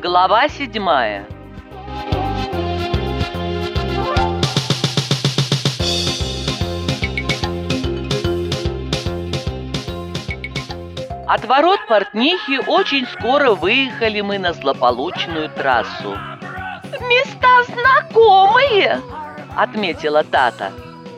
Глава 7. От ворот портнихи очень скоро выехали мы на злополучную трассу. «Места знакомые!» — отметила Тата.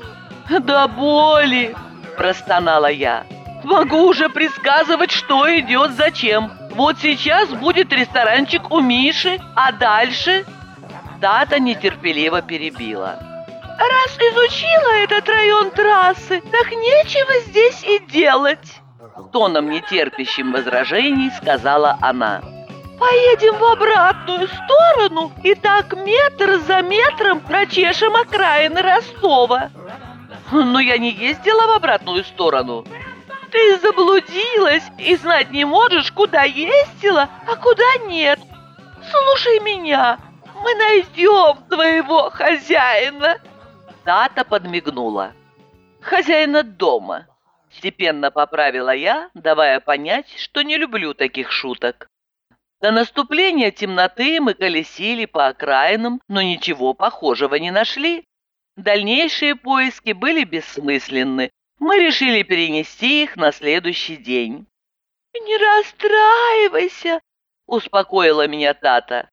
«Да боли!» — простонала я. «Могу уже предсказывать, что идет зачем. Вот сейчас будет ресторанчик у Миши, а дальше...» Тата нетерпеливо перебила. «Раз изучила этот район трассы, так нечего здесь и делать!» Тоном нетерпящим возражений сказала она. «Поедем в обратную сторону и так метр за метром прочешем окраины Ростова». «Но я не ездила в обратную сторону». «Ты заблудилась и знать не можешь, куда ездила, а куда нет. Слушай меня, мы найдем твоего хозяина». Тата подмигнула. «Хозяина дома», — степенно поправила я, давая понять, что не люблю таких шуток. До наступления темноты мы колесили по окраинам, но ничего похожего не нашли. Дальнейшие поиски были бессмысленны. Мы решили перенести их на следующий день. «Не расстраивайся», — успокоила меня Тата.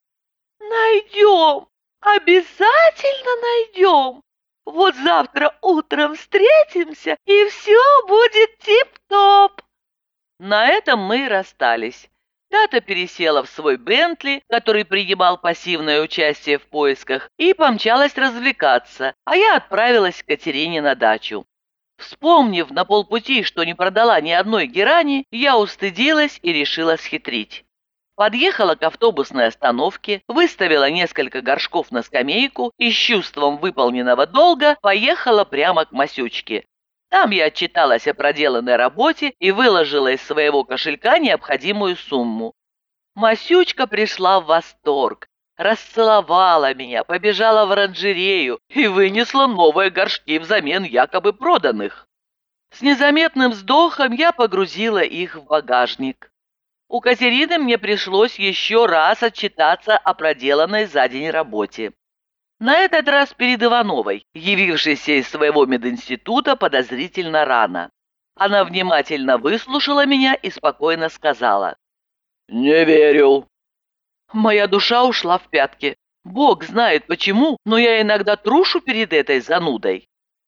«Найдем, обязательно найдем. Вот завтра утром встретимся, и все будет тип-топ». На этом мы и расстались. Тата пересела в свой Бентли, который принимал пассивное участие в поисках, и помчалась развлекаться, а я отправилась к Катерине на дачу. Вспомнив на полпути, что не продала ни одной герани, я устыдилась и решила схитрить. Подъехала к автобусной остановке, выставила несколько горшков на скамейку и с чувством выполненного долга поехала прямо к Масючке. Там я отчиталась о проделанной работе и выложила из своего кошелька необходимую сумму. Масючка пришла в восторг, расцеловала меня, побежала в оранжерею и вынесла новые горшки взамен якобы проданных. С незаметным вздохом я погрузила их в багажник. У Катерины мне пришлось еще раз отчитаться о проделанной за день работе. На этот раз перед Ивановой, явившейся из своего мединститута подозрительно рано. Она внимательно выслушала меня и спокойно сказала: «Не верю». Моя душа ушла в пятки. Бог знает почему, но я иногда трушу перед этой занудой.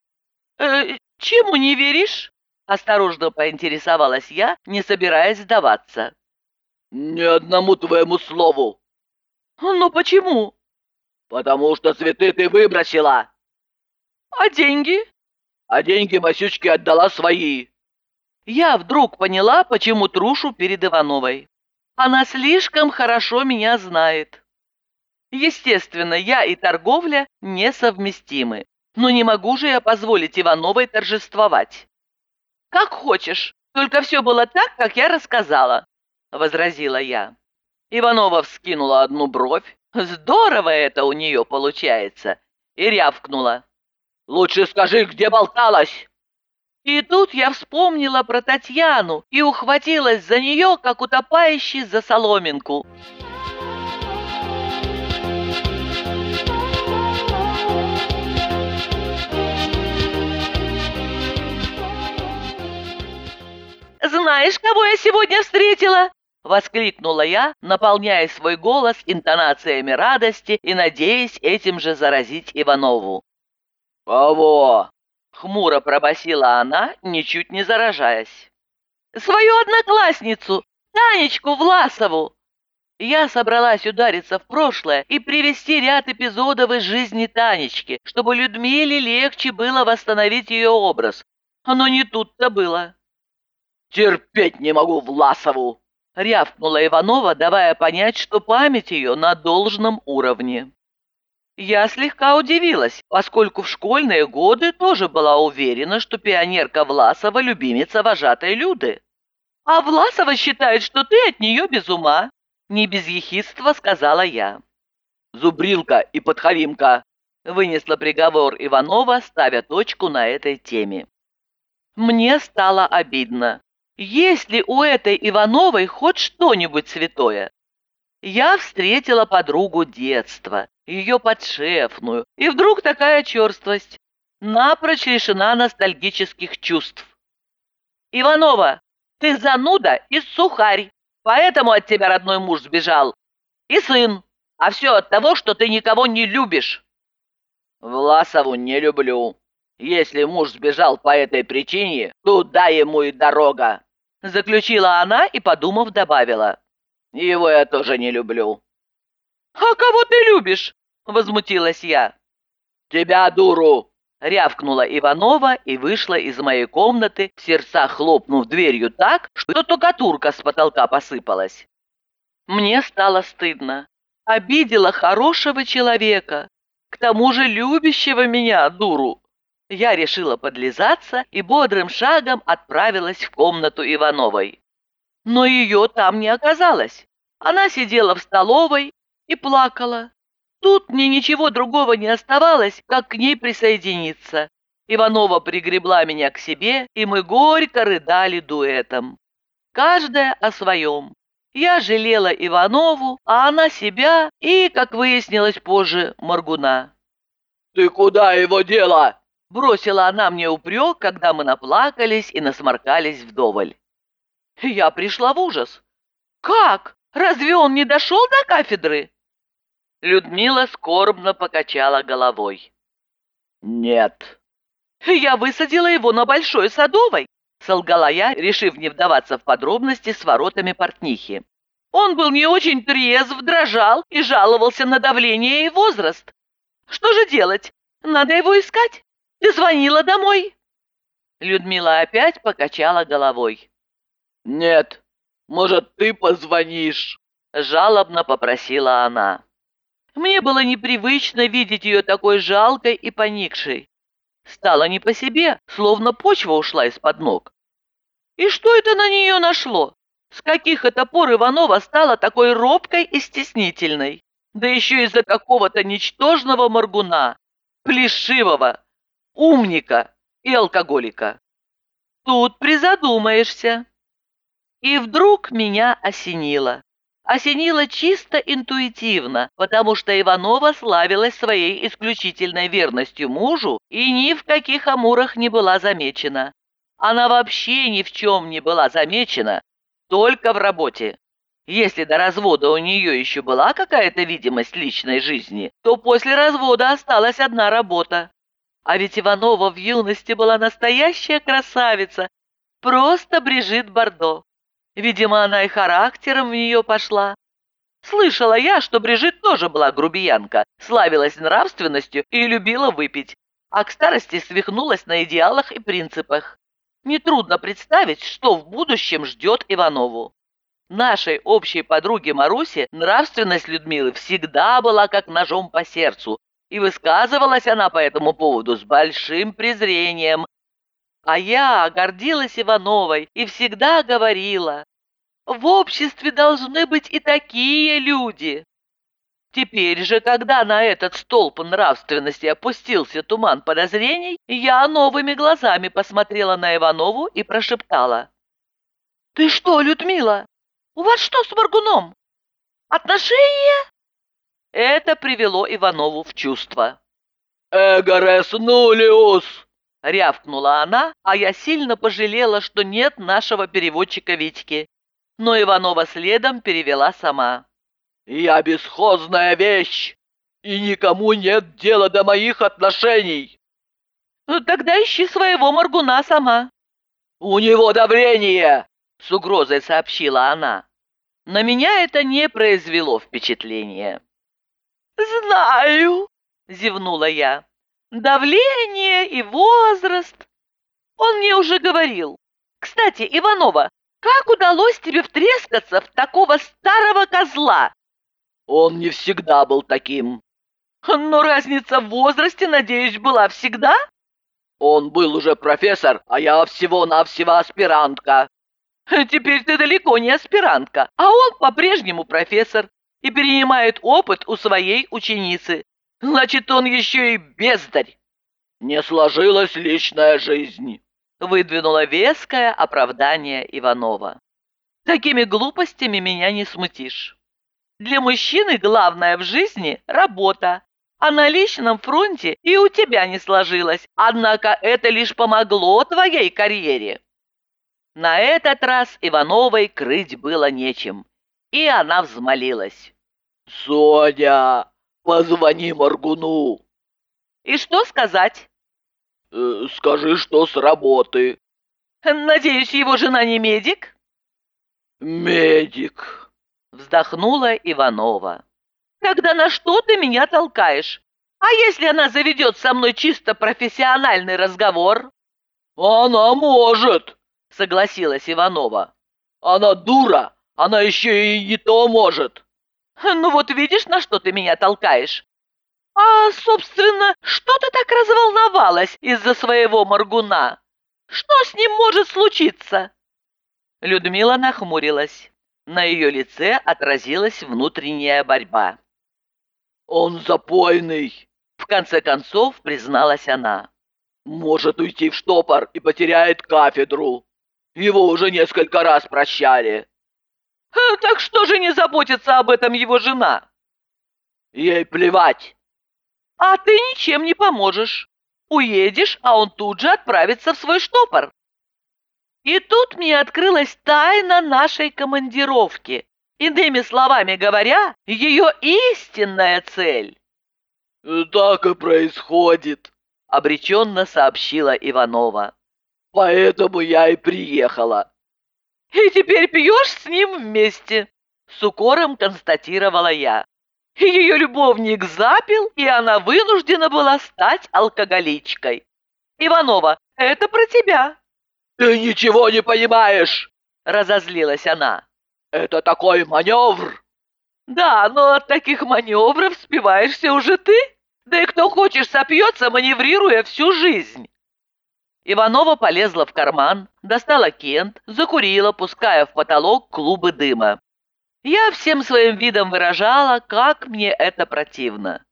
«Чему не веришь?» – осторожно поинтересовалась я, не собираясь сдаваться. «Ни одному твоему слову». «Ну почему?» «Потому что цветы ты выбросила». «А деньги?» «А деньги Масючке отдала свои». Я вдруг поняла, почему трушу перед Ивановой. Она слишком хорошо меня знает. Естественно, я и торговля несовместимы, но не могу же я позволить Ивановой торжествовать. «Как хочешь, только все было так, как я рассказала», — возразила я. Иванова вскинула одну бровь. Здорово это у нее получается. И рявкнула: «Лучше скажи, где болталась!» И тут я вспомнила про Татьяну и ухватилась за нее, как утопающий за соломинку. «Знаешь, кого я сегодня встретила?» — воскликнула я, наполняя свой голос интонациями радости и надеясь этим же заразить Иванову. «Кого?» — хмуро пробасила она, ничуть не заражаясь. «Свою одноклассницу, Танечку Власову!» Я собралась удариться в прошлое и привести ряд эпизодов из жизни Танечки, чтобы Людмиле легче было восстановить ее образ. Но не тут-то было. «Терпеть не могу Власову!» — рявкнула Иванова, давая понять, что память ее на должном уровне. Я слегка удивилась, поскольку в школьные годы тоже была уверена, что пионерка Власова — любимица вожатой Люды. «А Власова считает, что ты от нее без ума», — не без ехидства сказала я. «Зубрилка и подхалимка», — вынесла приговор Иванова, ставя точку на этой теме. Мне стало обидно. Есть ли у этой Ивановой хоть что-нибудь святое? Я встретила подругу детства, ее подшефную, и вдруг такая черствость. Напрочь лишена ностальгических чувств. «Иванова, ты зануда и сухарь, поэтому от тебя родной муж сбежал. И сын, а все от того, что ты никого не любишь». «Власову не люблю. Если муж сбежал по этой причине, туда ему и дорога», заключила она и, подумав, добавила. «Его я тоже не люблю». «А кого ты любишь?» – возмутилась я. «Тебя, дуру!» – рявкнула Иванова и вышла из моей комнаты, в сердцах хлопнув дверью так, что штукатурка с потолка посыпалась. Мне стало стыдно. Обидела хорошего человека, к тому же любящего меня, дуру. Я решила подлизаться и бодрым шагом отправилась в комнату Ивановой. Но ее там не оказалось. Она сидела в столовой и плакала. Тут мне ничего другого не оставалось, как к ней присоединиться. Иванова пригребла меня к себе, и мы горько рыдали дуэтом. Каждая о своем. Я жалела Иванову, а она себя и, как выяснилось позже, Моргуна. «Ты куда его дела?» – бросила она мне упрек, когда мы наплакались и насморкались вдоволь. Я пришла в ужас. «Как? Разве он не дошел до кафедры?» Людмила скорбно покачала головой. «Нет». «Я высадила его на Большой Садовой», — солгала я, решив не вдаваться в подробности с воротами портнихи. «Он был не очень трезв, дрожал и жаловался на давление и возраст. Что же делать? Надо его искать. Ты звонила домой?» Людмила опять покачала головой. «Нет, может, ты позвонишь?» — жалобно попросила она. Мне было непривычно видеть ее такой жалкой и поникшей. Стало не по себе, словно почва ушла из-под ног. И что это на нее нашло? С каких это пор Иванова стала такой робкой и стеснительной? Да еще из-за какого-то ничтожного моргуна, плешивого, умника и алкоголика. Тут призадумаешься. И вдруг меня осенило. Осенило чисто интуитивно, потому что Иванова славилась своей исключительной верностью мужу и ни в каких амурах не была замечена. Она вообще ни в чем не была замечена, только в работе. Если до развода у нее еще была какая-то видимость личной жизни, то после развода осталась одна работа. А ведь Иванова в юности была настоящая красавица, просто Брижит Бардо. Видимо, она и характером в нее пошла. Слышала я, что Брижит тоже была грубиянка, славилась нравственностью и любила выпить, а к старости свихнулась на идеалах и принципах. Нетрудно представить, что в будущем ждет Иванову. Нашей общей подруге Марусе нравственность Людмилы всегда была как ножом по сердцу, и высказывалась она по этому поводу с большим презрением. А я гордилась Ивановой и всегда говорила: в обществе должны быть и такие люди. Теперь же, когда на этот столб нравственности опустился туман подозрений, я новыми глазами посмотрела на Иванову и прошептала: «Ты что, Людмила? У вас что с Моргуном? Отношения?» Это привело Иванову в чувство. «Эгорес нулиус!» — рявкнула она, а я сильно пожалела, что нет нашего переводчика Витьки. Но Иванова следом перевела сама. «Я бесхозная вещь, и никому нет дела до моих отношений». «Тогда ищи своего Моргуна сама». «У него давление!» — с угрозой сообщила она. На меня это не произвело впечатления. «Знаю», — зевнула я. «Давление и возраст. Он мне уже говорил. Кстати, Иванова, как удалось тебе втрескаться в такого старого козла?» «Он не всегда был таким». «Но разница в возрасте, надеюсь, была всегда?» «Он был уже профессор, а я всего-навсего аспирантка». «Теперь ты далеко не аспирантка, а он по-прежнему профессор и перенимает опыт у своей ученицы. Значит, он еще и бездарь». «Не сложилась личная жизнь», — выдвинула веское оправдание Иванова. «Такими глупостями меня не смутишь». Для мужчины главное в жизни – работа. А на личном фронте и у тебя не сложилось. Однако это лишь помогло твоей карьере». На этот раз Ивановой крыть было нечем, и она взмолилась: «Соня, позвони Моргуну». «И что сказать?» «Скажи, что с работы». «Надеюсь, его жена не медик?» «Медик», — вздохнула Иванова. «Тогда на что ты меня толкаешь? А если она заведет со мной чисто профессиональный разговор?» «Она может», — согласилась Иванова. «Она дура, она еще и не то может». «Ну вот видишь, на что ты меня толкаешь? А, собственно, что ты так разволновалась из-за своего Моргуна? Что с ним может случиться?» Людмила нахмурилась. На ее лице отразилась внутренняя борьба. «Он запойный», — в конце концов призналась она. «Может уйти в штопор и потеряет кафедру. Его уже несколько раз прощали». «Так что же не заботится об этом его жена?» «Ей плевать». «А ты ничем не поможешь. Уедешь, а он тут же отправится в свой штопор». И тут мне открылась тайна нашей командировки. Иными словами говоря, ее истинная цель. «Так и происходит», — обреченно сообщила Иванова. «Поэтому я и приехала». «И теперь пьешь с ним вместе», — с укором констатировала я. Ее любовник запил, и она вынуждена была стать алкоголичкой. «Иванова, это про тебя». «Ты ничего не понимаешь!» — разозлилась она. «Это такой маневр!» «Да, но от таких маневров спиваешься уже ты. Да и кто хочешь сопьется, маневрируя всю жизнь». Иванова полезла в карман, достала кент, закурила, пуская в потолок клубы дыма. Я всем своим видом выражала, как мне это противно.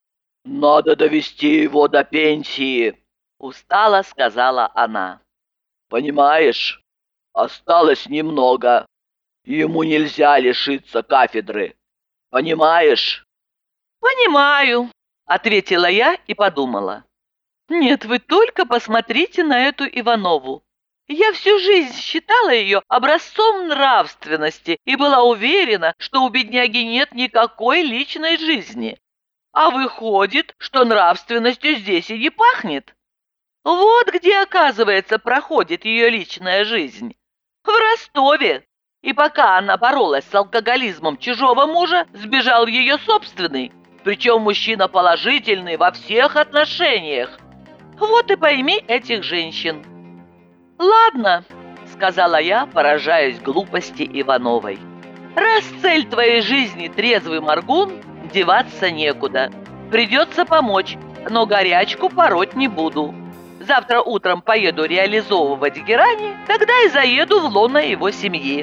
«Надо довести его до пенсии», — устало сказала она. «Понимаешь, осталось немного. Ему нельзя лишиться кафедры. Понимаешь?» «Понимаю», — ответила я и подумала. «Нет, вы только посмотрите на эту Иванову. Я всю жизнь считала ее образцом нравственности и была уверена, что у бедняги нет никакой личной жизни. А выходит, что нравственностью здесь и не пахнет. Вот где, оказывается, проходит ее личная жизнь. В Ростове. И пока она боролась с алкоголизмом чужого мужа, сбежал ее собственный. Причем мужчина положительный во всех отношениях. Вот и пойми этих женщин». «Ладно», — сказала я, поражаясь глупости Ивановой. «Раз цель твоей жизни трезвый моргун, деваться некуда. Придется помочь, но горячку пороть не буду. Завтра утром поеду реализовывать герани, тогда и заеду в лоно его семьи».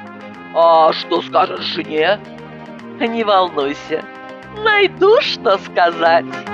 «А что скажешь жене?» «Не волнуйся, найду, что сказать».